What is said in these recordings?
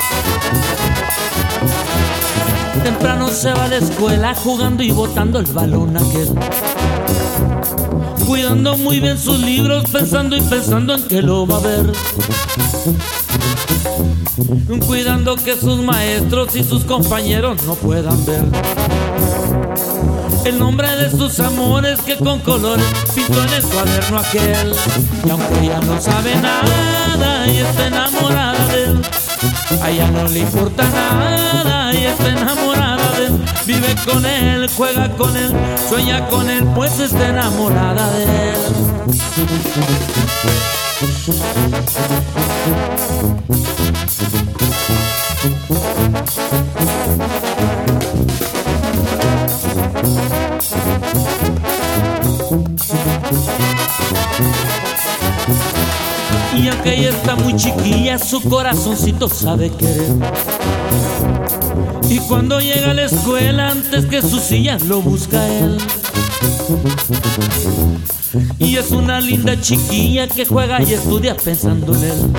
Temprano se va a la escuela jugando y botando el balón aquel, cuidando muy bien sus libros, pensando y pensando en que lo va a ver, cuidando que sus maestros y sus compañeros no puedan ver el nombre de sus amores que con colores pintó en el cuaderno aquel. Y aunque ella no sabe nada y está enamorada de él, a ella no le importa nada y está enamorada de él. Vive con él, juega con él, sueña con él, pues está enamorada de él. Y aunque ella está muy chiquilla, su corazoncito sabe querer. Y cuando llega a la escuela, antes que su silla lo busca él. Y es una linda chiquilla que juega y estudia pensando en él.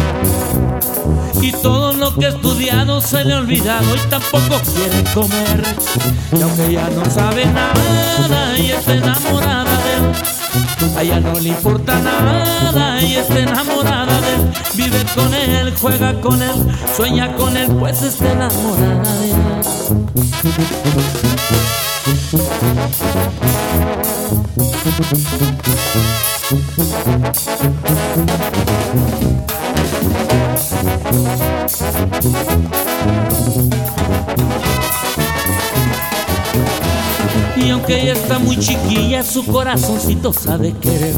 Y todo lo que ha estudiado se le ha olvidado y tampoco quiere comer. Y aunque ella no sabe nada y está enamorada de él, a ella no le importa nada y está enamorada de él. Vive con él, juega con él, sueña con él, pues está enamorada de él. Y aunque ella está muy chiquilla, su corazoncito sabe querer.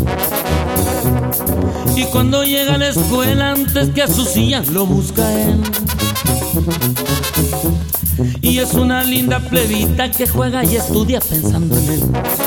Y cuando llega a la escuela, antes que a su silla lo busca él. Y es una linda plebita que juega y estudia pensando en él.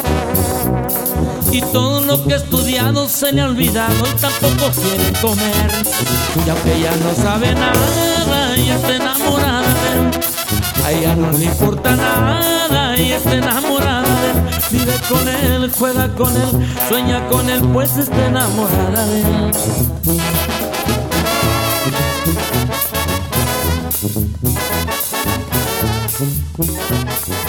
Y todo lo que ha estudiado se le ha olvidado y tampoco quiere comer. Y aunque ella no sabe nada y está enamorada de él, a ella no le importa nada y está enamorada de él. Vive con él, juega con él, sueña con él, pues está enamorada de él.